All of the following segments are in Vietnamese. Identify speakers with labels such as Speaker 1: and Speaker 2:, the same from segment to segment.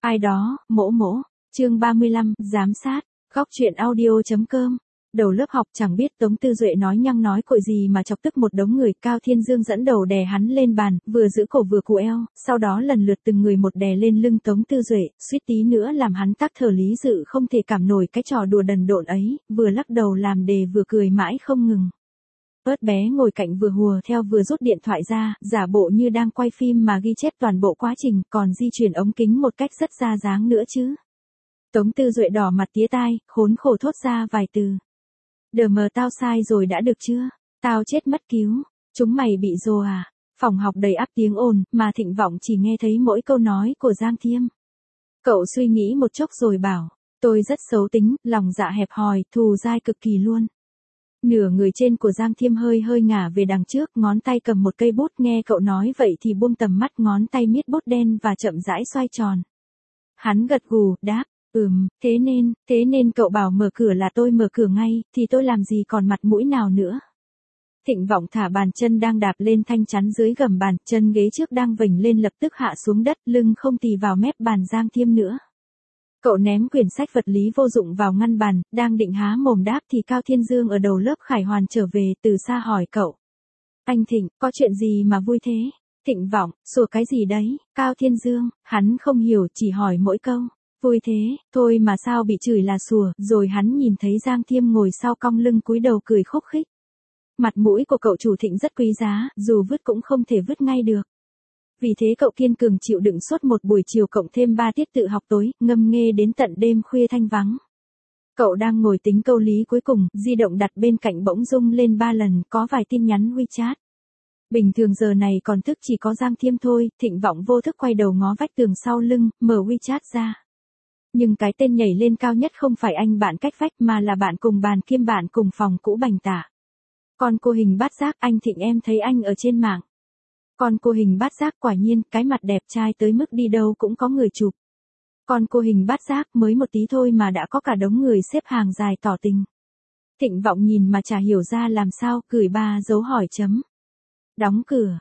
Speaker 1: Ai đó, mỗ mỗ. Chương 35, giám sát. Góc truyện audio.com. Đầu lớp học chẳng biết Tống Tư Duệ nói nhăng nói cội gì mà chọc tức một đống người. Cao Thiên Dương dẫn đầu đè hắn lên bàn, vừa giữ cổ vừa cù eo, sau đó lần lượt từng người một đè lên lưng Tống Tư Duệ, suýt tí nữa làm hắn tắc thở lý dự không thể cảm nổi cái trò đùa đần độn ấy, vừa lắc đầu làm đề vừa cười mãi không ngừng. Ớt bé ngồi cạnh vừa hùa theo vừa rút điện thoại ra, giả bộ như đang quay phim mà ghi chép toàn bộ quá trình, còn di chuyển ống kính một cách rất ra dáng nữa chứ. Tống Tư Duệ đỏ mặt tía tai, khốn khổ thốt ra vài từ. Đờ mờ tao sai rồi đã được chưa? Tao chết mất cứu. Chúng mày bị rồ à? Phòng học đầy ắp tiếng ồn, mà Thịnh Vọng chỉ nghe thấy mỗi câu nói của Giang Thiêm. Cậu suy nghĩ một chốc rồi bảo, tôi rất xấu tính, lòng dạ hẹp hòi, thù dai cực kỳ luôn. Nửa người trên của Giang Thiêm hơi hơi ngả về đằng trước, ngón tay cầm một cây bút, nghe cậu nói vậy thì buông tầm mắt, ngón tay miết bút đen và chậm rãi xoay tròn. Hắn gật gù, đáp, thế nên cậu bảo mở cửa là tôi mở cửa ngay, thì tôi làm gì còn mặt mũi nào nữa. Thịnh Vọng thả bàn chân đang đạp lên thanh chắn dưới gầm bàn, chân ghế trước đang vểnh lên lập tức hạ xuống đất, lưng không tì vào mép bàn Giang Thiêm nữa. Cậu ném quyển sách vật lý vô dụng vào ngăn bàn, đang định há mồm đáp thì Cao Thiên Dương ở đầu lớp Khải Hoàn trở về, từ xa hỏi cậu. Anh Thịnh, có chuyện gì mà vui thế? Thịnh Vọng, sủa cái gì đấy? Cao Thiên Dương, hắn không hiểu, chỉ hỏi mỗi câu. Vui thế, thôi mà sao bị chửi là sủa, rồi hắn nhìn thấy Giang Thiêm ngồi sau cong lưng cúi đầu cười khúc khích. Mặt mũi của cậu chủ Thịnh rất quý giá, dù vứt cũng không thể vứt ngay được. Vì thế cậu kiên cường chịu đựng suốt một buổi chiều cộng thêm 3 tiết tự học tối, ngâm nghê đến tận đêm khuya thanh vắng. Cậu đang ngồi tính câu lý cuối cùng, di động đặt bên cạnh bỗng rung lên 3 lần, có vài tin nhắn WeChat. Bình thường giờ này còn thức chỉ có Giang Thiêm thôi, Thịnh Vọng vô thức quay đầu ngó vách tường sau lưng, mở WeChat ra. Nhưng cái tên nhảy lên cao nhất không phải anh bạn cách vách mà là bạn cùng bàn kiêm bạn cùng phòng cũ Bành Tả. Con cô hình bát giác, anh Thịnh em thấy anh ở trên mạng. Con cô hình bát giác, quả nhiên, cái mặt đẹp trai tới mức đi đâu cũng có người chụp. Con cô hình bát giác, mới một tí thôi mà đã có cả đống người xếp hàng dài tỏ tình. Thịnh Vọng nhìn mà chả hiểu ra làm sao, gửi 3 dấu hỏi chấm. Đóng cửa,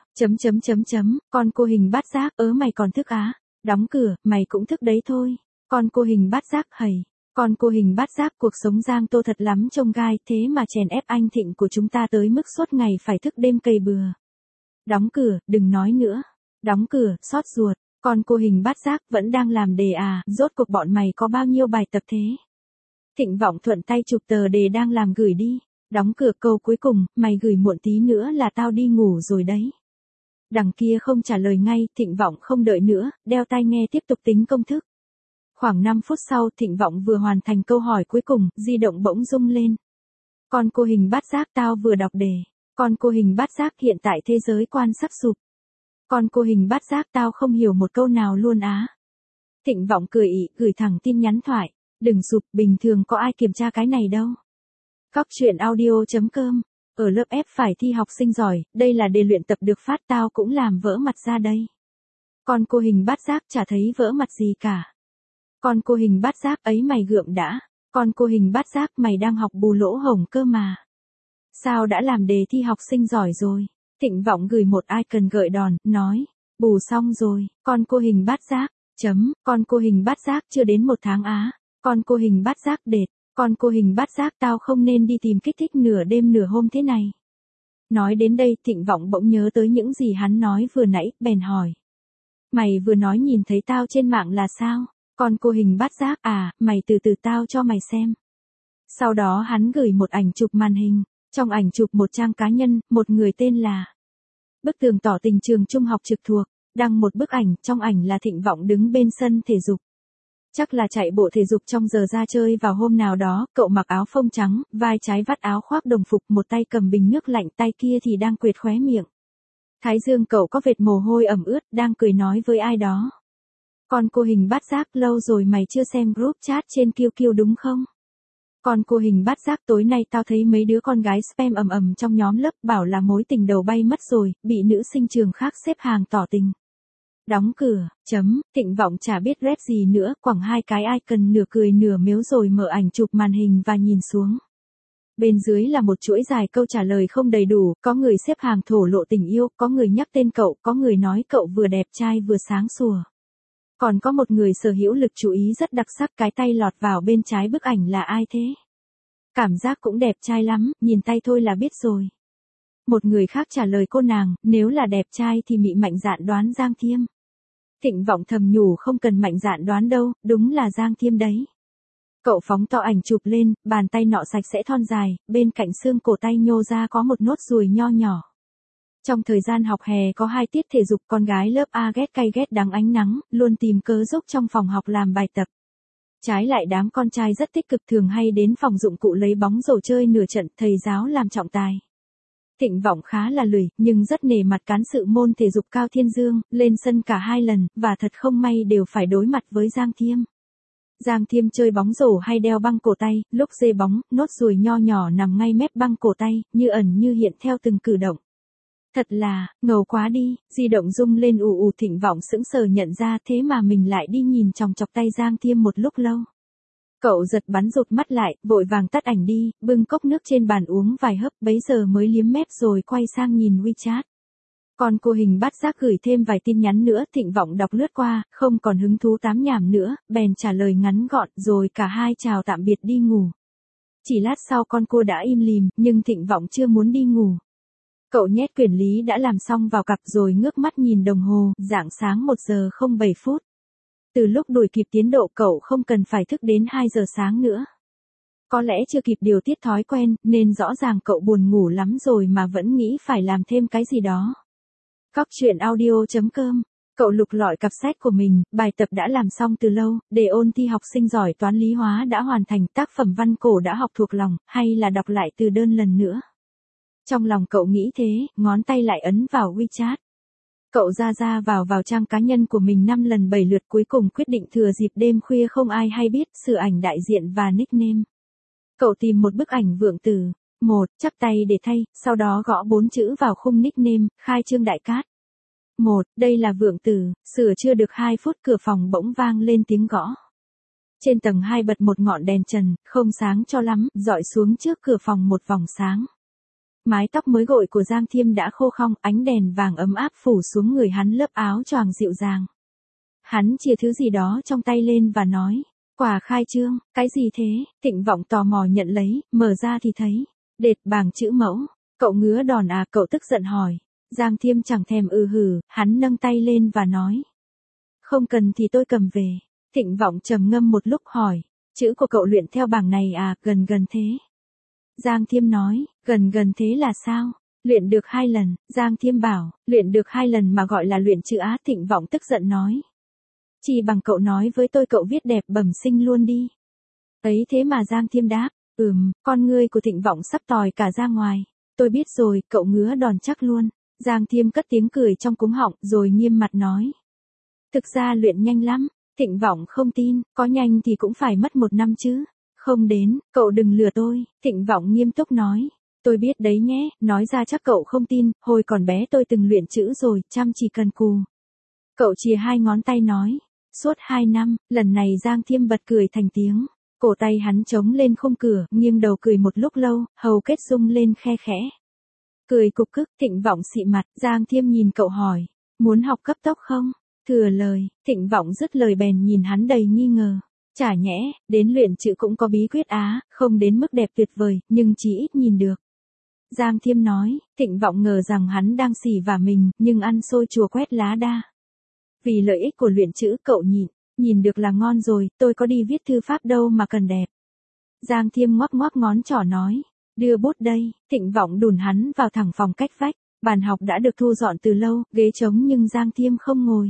Speaker 1: con cô hình bát giác, mày còn thức á? Đóng cửa, mày cũng thức đấy thôi. Con cô hình bát giác, hầy. Con cô hình bát giác, cuộc sống Giang Tô thật lắm trông gai, thế mà chèn ép anh Thịnh của chúng ta tới mức suốt ngày phải thức đêm cày bừa. Đóng cửa, đừng nói nữa. Đóng cửa, xót ruột. Con cô hình bát giác, vẫn đang làm đề à, rốt cuộc bọn mày có bao nhiêu bài tập thế? Thịnh Vọng thuận tay chụp tờ đề đang làm gửi đi. Đóng cửa, câu cuối cùng, mày gửi muộn tí nữa là tao đi ngủ rồi đấy. Đằng kia không trả lời ngay, Thịnh Vọng không đợi nữa, đeo tai nghe tiếp tục tính công thức. Khoảng 5 phút sau, Thịnh Vọng vừa hoàn thành câu hỏi cuối cùng, di động bỗng rung lên. Con cô hình bát giác, tao vừa đọc đề. Con cô hình bát giác, hiện tại thế giới quan sắp sụp. Con cô hình bát giác, tao không hiểu một câu nào luôn á. Thịnh Vọng cười ị, gửi thẳng tin nhắn thoại. Đừng sụp, bình thường có ai kiểm tra cái này đâu. Góc truyện audio.com. Ở lớp F phải thi học sinh giỏi, đây là đề luyện tập được phát, tao cũng làm vỡ mặt ra đây. Con cô hình bát giác, chả thấy vỡ mặt gì cả. Con cô hình bát giác ấy, mày gượm đã. Con cô hình bát giác, mày đang học bù lỗ hổng cơ mà. Sao đã làm đề thi học sinh giỏi rồi? Thịnh Vọng gửi một icon gợi đòn, nói. Bù xong rồi, con cô hình bát giác. Con cô hình bát giác, chưa đến 1 tháng á. Con cô hình bát giác đệt. Con cô hình bát giác, tao không nên đi tìm kích thích nửa đêm nửa hôm thế này. Nói đến đây, Thịnh Vọng bỗng nhớ tới những gì hắn nói vừa nãy, bèn hỏi. Mày vừa nói nhìn thấy tao trên mạng là sao? Con cô hình bát giác à, mày từ từ tao cho mày xem. Sau đó hắn gửi một ảnh chụp màn hình, trong ảnh chụp một trang cá nhân, một người tên là. Bức tường tỏ tình trường trung học trực thuộc, đăng một bức ảnh, trong ảnh là Thịnh Vọng đứng bên sân thể dục. Chắc là chạy bộ thể dục trong giờ ra chơi vào hôm nào đó, cậu mặc áo phông trắng, vai trái vắt áo khoác đồng phục, một tay cầm bình nước lạnh, tay kia thì đang quệt khóe miệng. Thái dương cậu có vệt mồ hôi ẩm ướt, đang cười nói với ai đó. Con cô hình bát giác, lâu rồi mày chưa xem group chat trên QQ đúng không? Con cô hình bát giác, tối nay tao thấy mấy đứa con gái spam ầm ầm trong nhóm lớp, bảo là mối tình đầu bay mất rồi, bị nữ sinh trường khác xếp hàng tỏ tình. Đóng cửa, Thịnh Vọng chả biết rep gì nữa, quẳng 2 cái icon nửa cười nửa mếu rồi mở ảnh chụp màn hình và nhìn xuống. Bên dưới là một chuỗi dài câu trả lời không đầy đủ, có người xếp hàng thổ lộ tình yêu, có người nhắc tên cậu, có người nói cậu vừa đẹp trai vừa sáng sủa. Còn có một người sở hữu lực chú ý rất đặc sắc, cái tay lọt vào bên trái bức ảnh là ai thế? Cảm giác cũng đẹp trai lắm, nhìn tay thôi là biết rồi. Một người khác trả lời cô nàng, nếu là đẹp trai thì Mị mạnh dạn đoán Giang Thiêm. Thịnh Vọng thầm nhủ không cần mạnh dạn đoán đâu, đúng là Giang Thiêm đấy. Cậu phóng to ảnh chụp lên, bàn tay nọ sạch sẽ thon dài, bên cạnh xương cổ tay nhô ra có một nốt ruồi nho nhỏ. Trong thời gian học hè có 2 tiết thể dục, con gái lớp A ghét cay ghét đắng ánh nắng, luôn tìm cớ dốc trong phòng học làm bài tập. Trái lại đám con trai rất tích cực, thường hay đến phòng dụng cụ lấy bóng rổ chơi nửa trận, thầy giáo làm trọng tài. Thịnh Vọng khá là lười, nhưng rất nể mặt cán sự môn thể dục Cao Thiên Dương, lên sân cả 2 lần, và thật không may đều phải đối mặt với Giang Thiêm. Giang Thiêm chơi bóng rổ hay đeo băng cổ tay, lúc giê bóng, nốt ruồi nho nhỏ nằm ngay mép băng cổ tay, như ẩn như hiện theo từng cử động. Thật là, ngầu quá đi, di động rung lên ù ù. Thịnh Vọng sững sờ nhận ra thế mà mình lại đi nhìn chòng chọc tay Giang Thiêm một lúc lâu. Cậu giật bắn rụt mắt lại, vội vàng tắt ảnh đi, bưng cốc nước trên bàn uống vài hớp, bấy giờ mới liếm mép rồi quay sang nhìn WeChat. Còn cô Hình Bát Giác gửi thêm vài tin nhắn nữa, Thịnh Vọng đọc lướt qua, không còn hứng thú tám nhảm nữa, bèn trả lời ngắn gọn, rồi cả hai chào tạm biệt đi ngủ. Chỉ lát sau con cô đã im lìm, nhưng Thịnh Vọng chưa muốn đi ngủ. Cậu nhét quyển lý đã làm xong vào cặp rồi ngước mắt nhìn đồng hồ, rạng sáng 1:07. Từ lúc đuổi kịp tiến độ cậu không cần phải thức đến 2 giờ sáng nữa. Có lẽ chưa kịp điều tiết thói quen, nên rõ ràng cậu buồn ngủ lắm rồi mà vẫn nghĩ phải làm thêm cái gì đó. Cóc truyện audio.com. Cậu lục lọi cặp sách của mình, bài tập đã làm xong từ lâu, để ôn thi học sinh giỏi toán lý hóa đã hoàn thành, tác phẩm văn cổ đã học thuộc lòng, hay là đọc lại từ đơn lần nữa. Trong lòng cậu nghĩ thế, ngón tay lại ấn vào WeChat. Cậu ra vào trang cá nhân của mình 5 lần 7 lượt, cuối cùng quyết định thừa dịp đêm khuya không ai hay biết, sửa ảnh đại diện và nickname. Cậu tìm một bức ảnh Vượng Tử, 1, chắp tay để thay, sau đó gõ 4 chữ vào khung nickname, khai trương đại cát. 1, đây là Vượng Tử, sửa chưa được 2 phút cửa phòng bỗng vang lên tiếng gõ. Trên tầng 2 bật một ngọn đèn trần, không sáng cho lắm, dọi xuống trước cửa phòng một vòng sáng. Mái tóc mới gội của Giang Thiêm đã khô khong, ánh đèn vàng ấm áp phủ xuống người hắn, lớp áo choàng dịu dàng. Hắn chia thứ gì đó trong tay lên và nói, quà khai trương, cái gì thế? Thịnh Vọng tò mò nhận lấy, mở ra thì thấy, đệt bảng chữ mẫu. Cậu ngứa đòn à? Cậu tức giận hỏi. Giang Thiêm chẳng thèm hừ, hắn nâng tay lên và nói, không cần thì tôi cầm về. Thịnh Vọng trầm ngâm một lúc hỏi, chữ của cậu luyện theo bảng này à? Gần thế. Giang Thiêm nói, gần thế là sao? Luyện được 2 lần, Giang Thiêm bảo, luyện được 2 lần mà gọi là luyện chữ á? Thịnh Vọng tức giận nói, chỉ bằng cậu nói với tôi cậu viết đẹp bẩm sinh luôn đi. Ấy thế mà Giang Thiêm đáp, con ngươi của Thịnh Vọng sắp tòi cả ra ngoài. Tôi biết rồi, cậu ngứa đòn chắc luôn. Giang Thiêm cất tiếng cười trong cuống họng rồi nghiêm mặt nói, thực ra luyện nhanh lắm. Thịnh Vọng không tin, có nhanh thì cũng phải mất 1 năm chứ. Không đến, cậu đừng lừa tôi. Thịnh Vọng nghiêm túc nói, tôi biết đấy nhé, nói ra chắc cậu không tin, hồi còn bé tôi từng luyện chữ rồi, chăm chỉ cần cù. Cậu chìa 2 ngón tay nói, suốt 2 năm, lần này Giang Thiêm bật cười thành tiếng. Cổ tay hắn chống lên khung cửa, nghiêng đầu cười một lúc lâu, hầu kết rung lên khe khẽ. Cười cục cức. Thịnh Vọng xị mặt. Giang Thiêm nhìn cậu hỏi, muốn học cấp tốc không? Thừa lời. Thịnh Vọng dứt lời bèn nhìn hắn đầy nghi ngờ. Chả nhẽ, đến luyện chữ cũng có bí quyết á, không đến mức đẹp tuyệt vời, nhưng chỉ ít nhìn được. Giang Thiêm nói. Thịnh Vọng ngờ rằng hắn đang xỉ vả mình, nhưng ăn xôi chùa quét lá đa. Vì lợi ích của luyện chữ cậu nhìn được là ngon rồi, tôi có đi viết thư pháp đâu mà cần đẹp. Giang Thiêm ngoắc ngoắc ngón trỏ nói, đưa bút đây. Thịnh Vọng đùn hắn vào thẳng phòng cách vách, bàn học đã được thu dọn từ lâu, ghế trống nhưng Giang Thiêm không ngồi.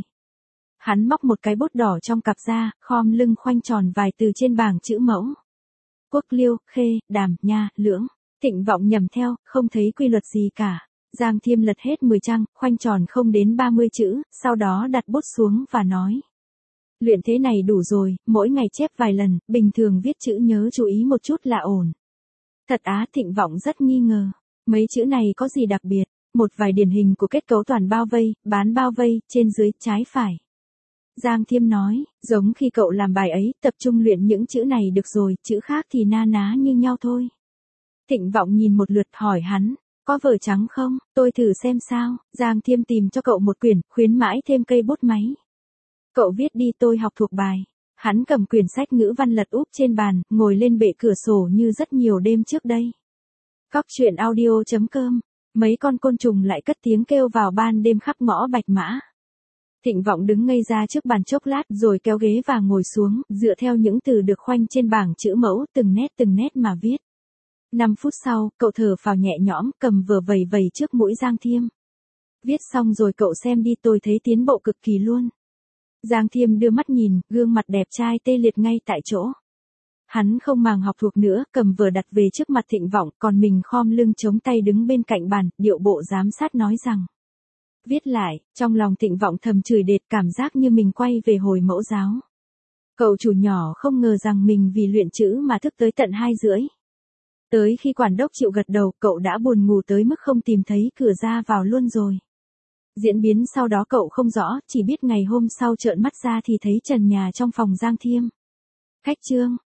Speaker 1: Hắn móc một cái bút đỏ trong cặp ra, khom lưng khoanh tròn vài từ trên bảng chữ mẫu. Quốc liêu, khê, đàm, nha, lưỡng. Thịnh Vọng nhầm theo, không thấy quy luật gì cả. Giang Thiêm lật hết 10 trang, khoanh tròn không đến 30 chữ, sau đó đặt bút xuống và nói, luyện thế này đủ rồi, mỗi ngày chép vài lần, bình thường viết chữ nhớ chú ý một chút là ổn. Thật á? Thịnh Vọng rất nghi ngờ. Mấy chữ này có gì đặc biệt? Một vài điển hình của kết cấu toàn bao vây, bán bao vây, trên dưới, trái phải. Giang Thiêm nói, giống khi cậu làm bài ấy, tập trung luyện những chữ này được rồi, chữ khác thì na ná như nhau thôi. Thịnh Vọng nhìn một lượt hỏi hắn, có vở trắng không? Tôi thử xem sao. Giang Thiêm tìm cho cậu một quyển, khuyến mãi thêm cây bút máy. Cậu viết đi tôi học thuộc bài. Hắn cầm quyển sách ngữ văn lật úp trên bàn, ngồi lên bệ cửa sổ như rất nhiều đêm trước đây. Cóc truyện audio.com. Mấy con côn trùng lại cất tiếng kêu vào ban đêm khắp ngõ Bạch Mã. Thịnh Vọng đứng ngây ra trước bàn chốc lát rồi kéo ghế và ngồi xuống, dựa theo những từ được khoanh trên bảng chữ mẫu từng nét mà viết. 5 phút sau, cậu thở phào nhẹ nhõm, cầm vở vầy vầy trước mũi Giang Thiêm. Viết xong rồi cậu xem đi, tôi thấy tiến bộ cực kỳ luôn. Giang Thiêm đưa mắt nhìn, gương mặt đẹp trai tê liệt ngay tại chỗ. Hắn không màng học thuộc nữa, cầm vở đặt về trước mặt Thịnh Vọng, còn mình khom lưng chống tay đứng bên cạnh bàn, điệu bộ giám sát nói rằng. Viết lại, trong lòng Thịnh Vọng thầm chửi đệt, cảm giác như mình quay về hồi mẫu giáo. Cậu chủ nhỏ không ngờ rằng mình vì luyện chữ mà thức tới tận 2:30. Tới khi quản đốc chịu gật đầu, cậu đã buồn ngủ tới mức không tìm thấy cửa ra vào luôn rồi. Diễn biến sau đó cậu không rõ, chỉ biết ngày hôm sau trợn mắt ra thì thấy trần nhà trong phòng Giang Thiêm. Khách trương,